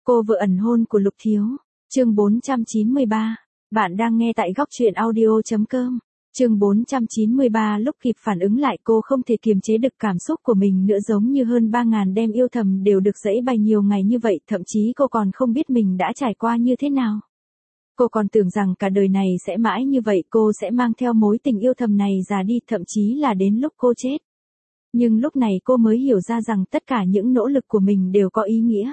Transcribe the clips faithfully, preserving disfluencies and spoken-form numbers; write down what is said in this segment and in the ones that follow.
Cô vợ ẩn hôn của Lục Thiếu. Chương bốn trăm chín mươi ba. Bạn đang nghe tại góc truyện audio.com. Chương bốn trăm chín mươi ba. Lúc kịp phản ứng lại cô không thể kiềm chế được cảm xúc của mình nữa, giống như hơn ba ngàn đêm yêu thầm đều được giãy bày nhiều ngày như vậy, thậm chí cô còn không biết mình đã trải qua như thế nào. Cô còn tưởng rằng cả đời này sẽ mãi như vậy, cô sẽ mang theo mối tình yêu thầm này già đi, thậm chí là đến lúc cô chết. Nhưng lúc này cô mới hiểu ra rằng tất cả những nỗ lực của mình đều có ý nghĩa.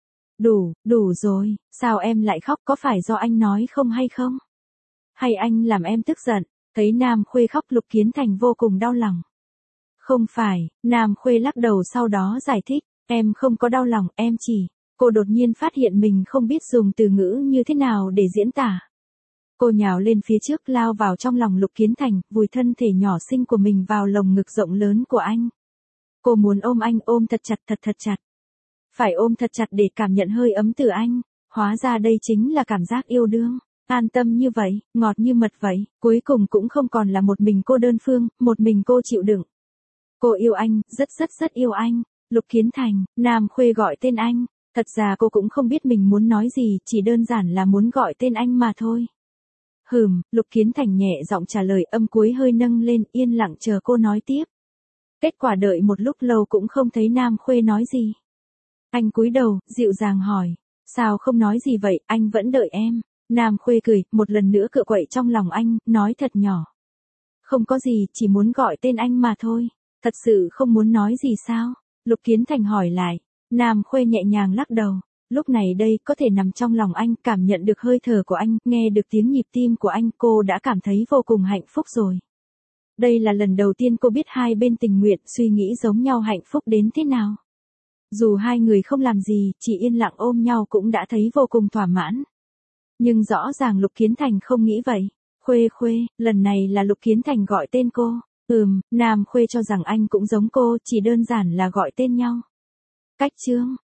Đủ, đủ rồi, sao em lại khóc, có phải do anh nói không hay không? Hay anh làm em tức giận? Thấy Nam Khuê khóc, Lục Kiến Thành vô cùng đau lòng. Không phải, Nam Khuê lắc đầu sau đó giải thích, em không có đau lòng, em chỉ... Cô đột nhiên phát hiện mình không biết dùng từ ngữ như thế nào để diễn tả. Cô nhào lên phía trước, lao vào trong lòng Lục Kiến Thành, vùi thân thể nhỏ xinh của mình vào lồng ngực rộng lớn của anh. Cô muốn ôm anh, ôm thật chặt thật thật chặt. Phải ôm thật chặt để cảm nhận hơi ấm từ anh. Hóa ra đây chính là cảm giác yêu đương. An tâm như vậy, ngọt như mật vậy. Cuối cùng cũng không còn là một mình cô đơn phương, một mình cô chịu đựng. Cô yêu anh, rất rất rất yêu anh. Lục Kiến Thành. Nam Khuê gọi tên anh. Thật ra cô cũng không biết mình muốn nói gì, chỉ đơn giản là muốn gọi tên anh mà thôi. Hừm, Lục Kiến Thành nhẹ giọng trả lời, âm cuối hơi nâng lên, yên lặng chờ cô nói tiếp. Kết quả đợi một lúc lâu cũng không thấy Nam Khuê nói gì. Anh cúi đầu, dịu dàng hỏi, sao không nói gì vậy, anh vẫn đợi em. Nam Khuê cười, một lần nữa cựa quậy trong lòng anh, nói thật nhỏ. Không có gì, chỉ muốn gọi tên anh mà thôi. Thật sự không muốn nói gì sao? Lục Kiến Thành hỏi lại. Nam Khuê nhẹ nhàng lắc đầu. Lúc này đây, có thể nằm trong lòng anh, cảm nhận được hơi thở của anh, nghe được tiếng nhịp tim của anh, cô đã cảm thấy vô cùng hạnh phúc rồi. Đây là lần đầu tiên cô biết hai bên tình nguyện, suy nghĩ giống nhau hạnh phúc đến thế nào. Dù hai người không làm gì, chỉ yên lặng ôm nhau cũng đã thấy vô cùng thỏa mãn. Nhưng rõ ràng Lục Kiến Thành không nghĩ vậy. Khuê Khuê, lần này là Lục Kiến Thành gọi tên cô. Ừm, Nam Khuê cho rằng anh cũng giống cô, chỉ đơn giản là gọi tên nhau. Cách chương.